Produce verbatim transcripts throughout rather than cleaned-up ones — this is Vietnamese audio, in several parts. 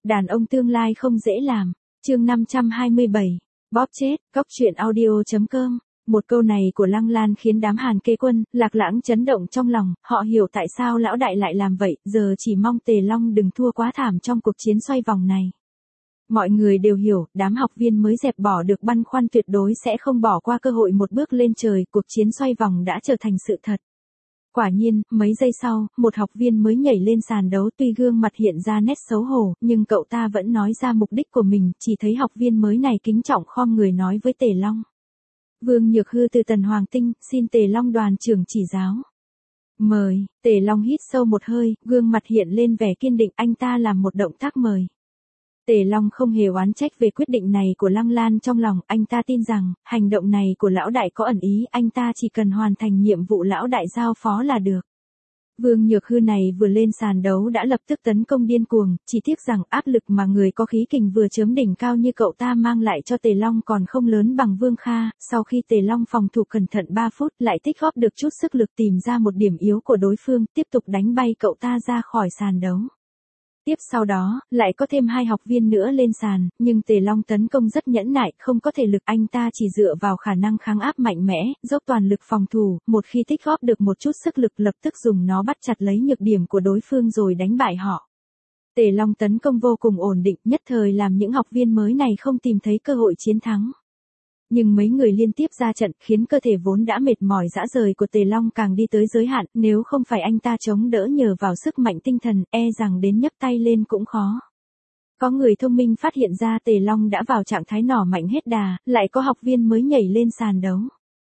Đàn ông tương lai không dễ làm. Chương năm trăm hai mươi bảy. Bóp chết. Cóc truyện audio chấm com. Một câu này của Lăng Lan khiến đám Hàn Kế Quân, Lạc Lãng chấn động trong lòng, họ hiểu tại sao lão đại lại làm vậy, giờ chỉ mong Tề Long đừng thua quá thảm trong cuộc chiến xoay vòng này. Mọi người đều hiểu, đám học viên mới dẹp bỏ được băn khoăn tuyệt đối sẽ không bỏ qua cơ hội một bước lên trời, cuộc chiến xoay vòng đã trở thành sự thật. Quả nhiên, mấy giây sau, một học viên mới nhảy lên sàn đấu, tuy gương mặt hiện ra nét xấu hổ, nhưng cậu ta vẫn nói ra mục đích của mình, chỉ thấy học viên mới này kính trọng khom người nói với Tề Long. Vương Nhược Hư từ Tần Hoàng Tinh, xin Tề Long đoàn trưởng chỉ giáo. Mời. Tề Long hít sâu một hơi, gương mặt hiện lên vẻ kiên định, anh ta làm một động tác mời. Tề Long không hề oán trách về quyết định này của Lăng Lan, trong lòng, anh ta tin rằng, hành động này của lão đại có ẩn ý, anh ta chỉ cần hoàn thành nhiệm vụ lão đại giao phó là được. Vương Nhược Hư này vừa lên sàn đấu đã lập tức tấn công điên cuồng, chỉ tiếc rằng áp lực mà người có khí kình vừa chớm đỉnh cao như cậu ta mang lại cho Tề Long còn không lớn bằng Vương Kha, sau khi Tề Long phòng thủ cẩn thận ba phút lại tích góp được chút sức lực tìm ra một điểm yếu của đối phương, tiếp tục đánh bay cậu ta ra khỏi sàn đấu. Tiếp sau đó, lại có thêm hai học viên nữa lên sàn, nhưng Tề Long tấn công rất nhẫn nại, không có thể lực, anh ta chỉ dựa vào khả năng kháng áp mạnh mẽ, dốc toàn lực phòng thủ, một khi tích góp được một chút sức lực lập tức dùng nó bắt chặt lấy nhược điểm của đối phương rồi đánh bại họ. Tề Long tấn công vô cùng ổn định, nhất thời làm những học viên mới này không tìm thấy cơ hội chiến thắng. Nhưng mấy người liên tiếp ra trận khiến cơ thể vốn đã mệt mỏi rã rời của Tề Long càng đi tới giới hạn, nếu không phải anh ta chống đỡ nhờ vào sức mạnh tinh thần, e rằng đến nhấc tay lên cũng khó. Có người thông minh phát hiện ra Tề Long đã vào trạng thái nỏ mạnh hết đà, lại có học viên mới nhảy lên sàn đấu.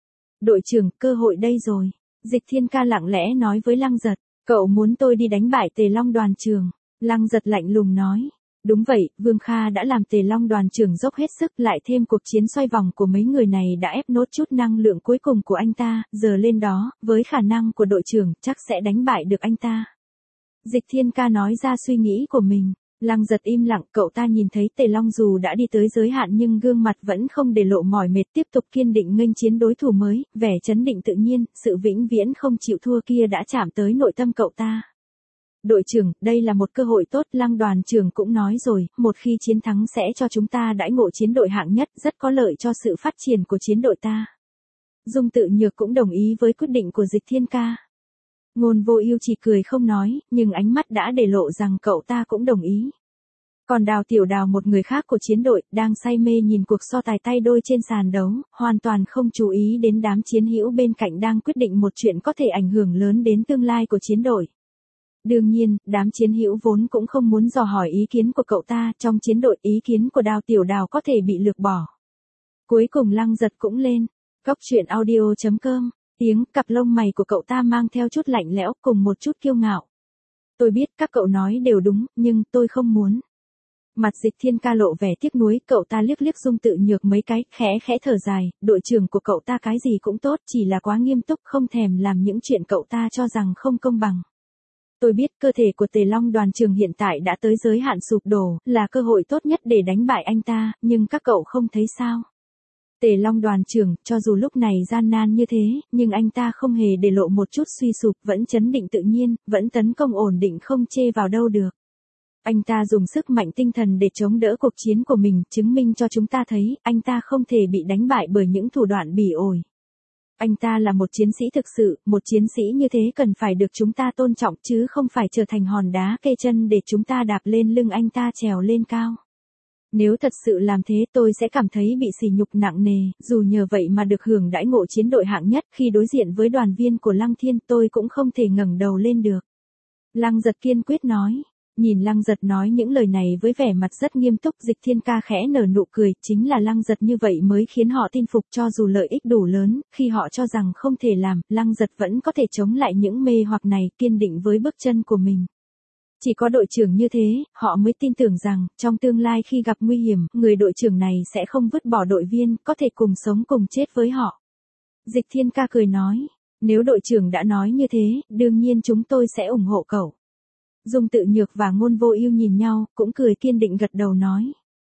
Đội trưởng, cơ hội đây rồi. Dịch Thiên Ca lặng lẽ nói với Lăng Giật, cậu muốn tôi đi đánh bại Tề Long đoàn trưởng. Lăng Giật lạnh lùng nói. Đúng vậy, Vương Kha đã làm Tề Long đoàn trưởng dốc hết sức, lại thêm cuộc chiến xoay vòng của mấy người này đã ép nốt chút năng lượng cuối cùng của anh ta, giờ lên đó, với khả năng của đội trưởng, chắc sẽ đánh bại được anh ta. Dịch Thiên Ca nói ra suy nghĩ của mình. Lăng Giật im lặng, cậu ta nhìn thấy Tề Long dù đã đi tới giới hạn nhưng gương mặt vẫn không để lộ mỏi mệt, tiếp tục kiên định nghênh chiến đối thủ mới, vẻ chấn định tự nhiên, sự vĩnh viễn không chịu thua kia đã chạm tới nội tâm cậu ta. Đội trưởng, đây là một cơ hội tốt, Lăng đoàn trưởng cũng nói rồi, một khi chiến thắng sẽ cho chúng ta đãi ngộ chiến đội hạng nhất, rất có lợi cho sự phát triển của chiến đội ta. Dung Tự Nhược cũng đồng ý với quyết định của Dịch Thiên Ca. Ngôn Vô Ưu chỉ cười không nói, nhưng ánh mắt đã để lộ rằng cậu ta cũng đồng ý. Còn Đào Tiểu Đào, một người khác của chiến đội, đang say mê nhìn cuộc so tài tay đôi trên sàn đấu, hoàn toàn không chú ý đến đám chiến hữu bên cạnh đang quyết định một chuyện có thể ảnh hưởng lớn đến tương lai của chiến đội. Đương nhiên, đám chiến hữu vốn cũng không muốn dò hỏi ý kiến của cậu ta, trong chiến đội ý kiến của Đào Tiểu Đào có thể bị lược bỏ. Cuối cùng Lăng Giật cũng lên. Cóc truyện audio chấm com. Tiếng cặp lông mày của cậu ta mang theo chút lạnh lẽo cùng một chút kiêu ngạo. Tôi biết các cậu nói đều đúng, nhưng tôi không muốn. Mặt Dịch Thiên Ca lộ vẻ tiếc nuối, cậu ta liếc liếc Dung Tự Nhược mấy cái, khẽ khẽ thở dài, đội trưởng của cậu ta cái gì cũng tốt, chỉ là quá nghiêm túc, không thèm làm những chuyện cậu ta cho rằng không công bằng. Tôi biết cơ thể của Tề Long đoàn trưởng hiện tại đã tới giới hạn sụp đổ, là cơ hội tốt nhất để đánh bại anh ta, nhưng các cậu không thấy sao? Tề Long đoàn trưởng, cho dù lúc này gian nan như thế, nhưng anh ta không hề để lộ một chút suy sụp, vẫn chấn định tự nhiên, vẫn tấn công ổn định không chê vào đâu được. Anh ta dùng sức mạnh tinh thần để chống đỡ cuộc chiến của mình, chứng minh cho chúng ta thấy, anh ta không thể bị đánh bại bởi những thủ đoạn bỉ ổi. Anh ta là một chiến sĩ thực sự, một chiến sĩ như thế cần phải được chúng ta tôn trọng chứ không phải trở thành hòn đá kê chân để chúng ta đạp lên lưng anh ta trèo lên cao. Nếu thật sự làm thế tôi sẽ cảm thấy bị sỉ nhục nặng nề, dù nhờ vậy mà được hưởng đãi ngộ chiến đội hạng nhất, khi đối diện với đoàn viên của Lăng Thiên tôi cũng không thể ngẩng đầu lên được. Lăng Giật kiên quyết nói. Nhìn Lăng Giật nói những lời này với vẻ mặt rất nghiêm túc, Dịch Thiên Ca khẽ nở nụ cười, chính là Lăng Giật như vậy mới khiến họ tin phục, cho dù lợi ích đủ lớn, khi họ cho rằng không thể làm, Lăng Giật vẫn có thể chống lại những mê hoặc này, kiên định với bước chân của mình. Chỉ có đội trưởng như thế, họ mới tin tưởng rằng, trong tương lai khi gặp nguy hiểm, người đội trưởng này sẽ không vứt bỏ đội viên, có thể cùng sống cùng chết với họ. Dịch Thiên Ca cười nói, nếu đội trưởng đã nói như thế, đương nhiên chúng tôi sẽ ủng hộ cậu. Dung Tự Nhược và Ngôn Vô Ưu nhìn nhau, cũng cười kiên định gật đầu nói.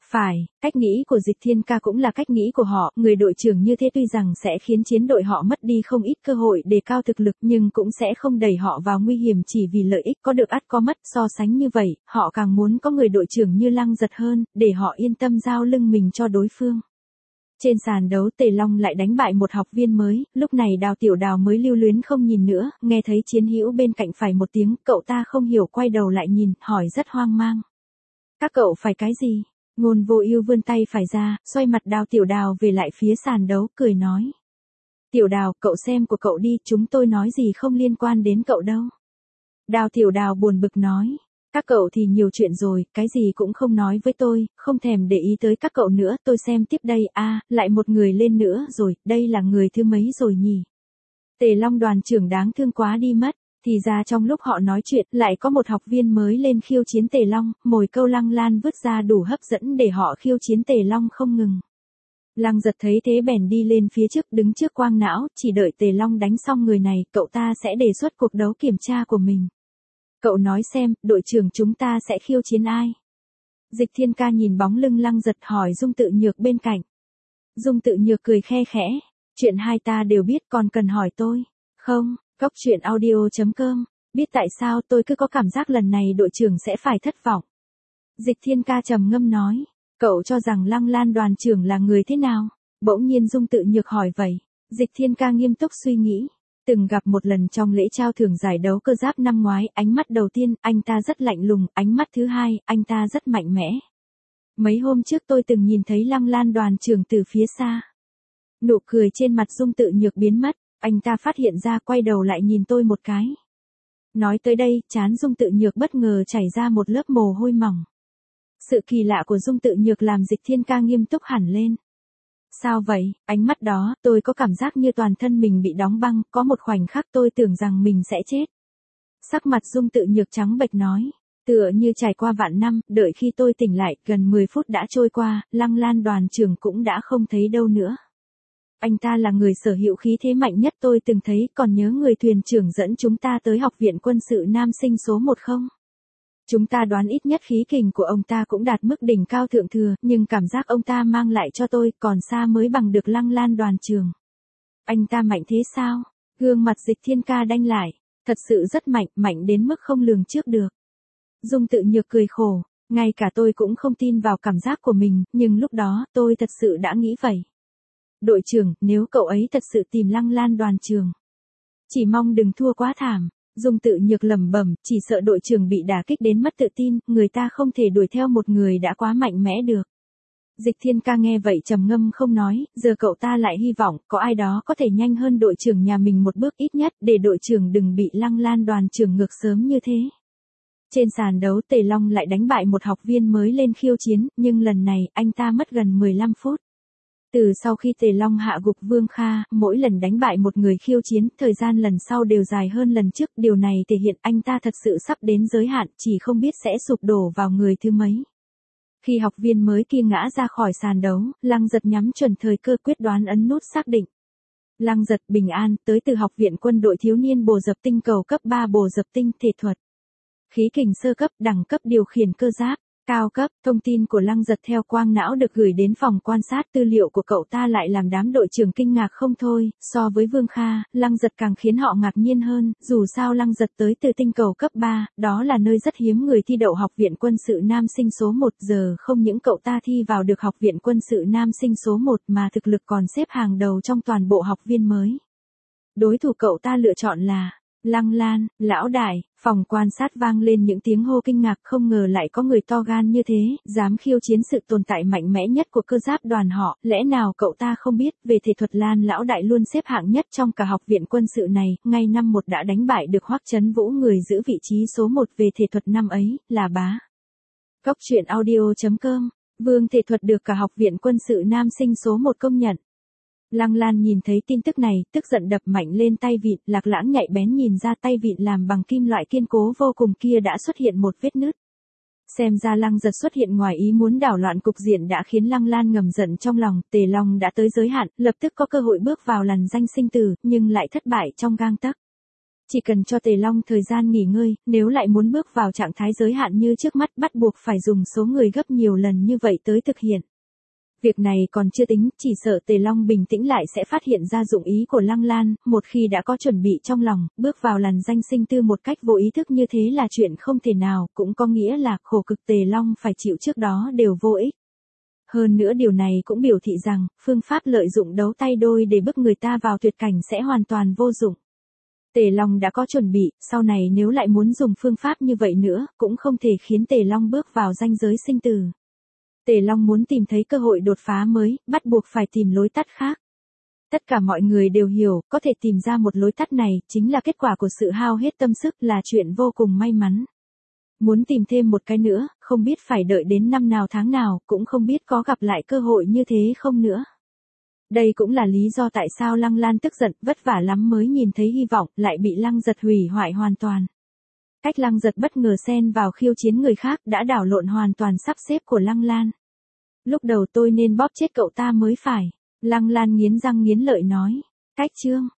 Phải, cách nghĩ của Dịch Thiên Ca cũng là cách nghĩ của họ, người đội trưởng như thế tuy rằng sẽ khiến chiến đội họ mất đi không ít cơ hội đề cao thực lực nhưng cũng sẽ không đẩy họ vào nguy hiểm chỉ vì lợi ích có được ắt có mất, so sánh như vậy, họ càng muốn có người đội trưởng như Lăng Giật hơn, để họ yên tâm giao lưng mình cho đối phương. Trên sàn đấu Tề Long lại đánh bại một học viên mới, lúc này Đào Tiểu Đào mới lưu luyến không nhìn nữa, nghe thấy chiến hữu bên cạnh phải một tiếng, cậu ta không hiểu quay đầu lại nhìn, hỏi rất hoang mang. Các cậu phải cái gì? Ngôn Vô Ưu vươn tay phải ra, xoay mặt Đào Tiểu Đào về lại phía sàn đấu, cười nói. Tiểu Đào, cậu xem của cậu đi, chúng tôi nói gì không liên quan đến cậu đâu. Đào Tiểu Đào buồn bực nói. Các cậu thì nhiều chuyện rồi, cái gì cũng không nói với tôi, không thèm để ý tới các cậu nữa, tôi xem tiếp đây, a à, lại một người lên nữa rồi, đây là người thứ mấy rồi nhỉ? Tề Long đoàn trưởng đáng thương quá đi mất, thì ra trong lúc họ nói chuyện, lại có một học viên mới lên khiêu chiến Tề Long, mồi câu Lăng Lan vứt ra đủ hấp dẫn để họ khiêu chiến Tề Long không ngừng. Lăng Giật thấy thế bèn đi lên phía trước đứng trước quang não, chỉ đợi Tề Long đánh xong người này, cậu ta sẽ đề xuất cuộc đấu kiểm tra của mình. Cậu nói xem, đội trưởng chúng ta sẽ khiêu chiến ai? Dịch Thiên Ca nhìn bóng lưng Lăng Giật hỏi Dung Tự Nhược bên cạnh. Dung Tự Nhược cười khe khẽ, chuyện hai ta đều biết còn cần hỏi tôi. Không, Cốc Truyện Audio chấm com, biết tại sao tôi cứ có cảm giác lần này đội trưởng sẽ phải thất vọng. Dịch Thiên Ca trầm ngâm nói, cậu cho rằng Lăng Lan đoàn trưởng là người thế nào? Bỗng nhiên Dung Tự Nhược hỏi vậy. Dịch Thiên Ca nghiêm túc suy nghĩ. Từng gặp một lần trong lễ trao thưởng giải đấu cơ giáp năm ngoái, ánh mắt đầu tiên, anh ta rất lạnh lùng, ánh mắt thứ hai, anh ta rất mạnh mẽ. Mấy hôm trước tôi từng nhìn thấy Lăng Lan đoàn trưởng từ phía xa. Nụ cười trên mặt Dung Tự Nhược biến mất, anh ta phát hiện ra quay đầu lại nhìn tôi một cái. Nói tới đây, trán Dung Tự Nhược bất ngờ chảy ra một lớp mồ hôi mỏng. Sự kỳ lạ của Dung Tự Nhược làm Dịch Thiên Ca nghiêm túc hẳn lên. Sao vậy, ánh mắt đó, tôi có cảm giác như toàn thân mình bị đóng băng, có một khoảnh khắc tôi tưởng rằng mình sẽ chết. Sắc mặt Dung Tự Nhược trắng bệch nói, tựa như trải qua vạn năm, đợi khi tôi tỉnh lại, gần mười phút đã trôi qua, Lăng Lan đoàn trưởng cũng đã không thấy đâu nữa. Anh ta là người sở hữu khí thế mạnh nhất tôi từng thấy, còn nhớ người thuyền trưởng dẫn chúng ta tới học viện quân sự nam sinh số một không? Chúng ta đoán ít nhất khí kình của ông ta cũng đạt mức đỉnh cao thượng thừa, nhưng cảm giác ông ta mang lại cho tôi còn xa mới bằng được Lăng Lan đoàn trưởng. Anh ta mạnh thế sao? Gương mặt Dịch Thiên Ca đanh lại, thật sự rất mạnh, mạnh đến mức không lường trước được. Dung Tự Nhược cười khổ, ngay cả tôi cũng không tin vào cảm giác của mình, nhưng lúc đó, tôi thật sự đã nghĩ vậy. Đội trưởng, nếu cậu ấy thật sự tìm Lăng Lan đoàn trưởng, chỉ mong đừng thua quá thảm. Dung Tự Nhược lẩm bẩm, chỉ sợ đội trưởng bị đả kích đến mất tự tin, người ta không thể đuổi theo một người đã quá mạnh mẽ được. Dịch Thiên Ca nghe vậy trầm ngâm không nói, giờ cậu ta lại hy vọng có ai đó có thể nhanh hơn đội trưởng nhà mình một bước ít nhất để đội trưởng đừng bị Lăng Lan đoàn trưởng ngược sớm như thế. Trên sàn đấu Tề Long lại đánh bại một học viên mới lên khiêu chiến, nhưng lần này anh ta mất gần mười lăm phút. Từ sau khi Tề Long hạ gục Vương Kha, mỗi lần đánh bại một người khiêu chiến, thời gian lần sau đều dài hơn lần trước, điều này thể hiện anh ta thật sự sắp đến giới hạn, chỉ không biết sẽ sụp đổ vào người thứ mấy. Khi học viên mới kia ngã ra khỏi sàn đấu, Lăng Giật nhắm chuẩn thời cơ quyết đoán ấn nút xác định. Lăng Giật bình an, tới từ học viện quân đội thiếu niên bồ dập tinh cầu cấp ba bồ dập tinh thể thuật. Khí kình sơ cấp, đẳng cấp điều khiển cơ giáp. Cao cấp, thông tin của Lăng Giật theo quang não được gửi đến phòng quan sát, tư liệu của cậu ta lại làm đám đội trưởng kinh ngạc không thôi, so với Vương Kha, Lăng Giật càng khiến họ ngạc nhiên hơn, dù sao Lăng Giật tới từ tinh cầu cấp ba, đó là nơi rất hiếm người thi đậu học viện quân sự nam sinh số một, giờ không những cậu ta thi vào được học viện quân sự nam sinh số một mà thực lực còn xếp hàng đầu trong toàn bộ học viên mới. Đối thủ cậu ta lựa chọn là Lăng Lan, lão đại. Phòng quan sát vang lên những tiếng hô kinh ngạc, không ngờ lại có người to gan như thế, dám khiêu chiến sự tồn tại mạnh mẽ nhất của cơ giáp đoàn họ, lẽ nào cậu ta không biết, về thể thuật Lan lão đại luôn xếp hạng nhất trong cả học viện quân sự này, ngay năm một đã đánh bại được Hoắc Chấn Vũ người giữ vị trí số một về thể thuật năm ấy, là bá. Cốc Truyện Audio chấm com, Vương thể thuật được cả học viện quân sự nam sinh số một công nhận. Lăng Lan nhìn thấy tin tức này, tức giận đập mạnh lên tay vịn, Lạc Lãng nhạy bén nhìn ra tay vịn làm bằng kim loại kiên cố vô cùng kia đã xuất hiện một vết nứt. Xem ra Lăng Giật xuất hiện ngoài ý muốn đảo loạn cục diện đã khiến Lăng Lan ngầm giận trong lòng, Tề Long đã tới giới hạn, lập tức có cơ hội bước vào lằn danh sinh tử, nhưng lại thất bại trong gang tấc. Chỉ cần cho Tề Long thời gian nghỉ ngơi, nếu lại muốn bước vào trạng thái giới hạn như trước mắt bắt buộc phải dùng số người gấp nhiều lần như vậy tới thực hiện. Việc này còn chưa tính, chỉ sợ Tề Long bình tĩnh lại sẽ phát hiện ra dụng ý của Lăng Lan, một khi đã có chuẩn bị trong lòng, bước vào làn danh sinh tư một cách vô ý thức như thế là chuyện không thể nào, cũng có nghĩa là khổ cực Tề Long phải chịu trước đó đều vô ích. Hơn nữa điều này cũng biểu thị rằng, phương pháp lợi dụng đấu tay đôi để bức người ta vào tuyệt cảnh sẽ hoàn toàn vô dụng. Tề Long đã có chuẩn bị, sau này nếu lại muốn dùng phương pháp như vậy nữa, cũng không thể khiến Tề Long bước vào ranh giới sinh tử. Tề Long muốn tìm thấy cơ hội đột phá mới, bắt buộc phải tìm lối tắt khác. Tất cả mọi người đều hiểu, có thể tìm ra một lối tắt này, chính là kết quả của sự hao hết tâm sức, là chuyện vô cùng may mắn. Muốn tìm thêm một cái nữa, không biết phải đợi đến năm nào tháng nào, cũng không biết có gặp lại cơ hội như thế không nữa. Đây cũng là lý do tại sao Lăng Lan tức giận, vất vả lắm mới nhìn thấy hy vọng, lại bị Lăng Giật hủy hoại hoàn toàn. Cách Lăng Giật bất ngờ xen vào khiêu chiến người khác đã đảo lộn hoàn toàn sắp xếp của Lăng Lan. Lúc đầu tôi nên bóp chết cậu ta mới phải. Lăng Lan nghiến răng nghiến lợi nói. Cách chương.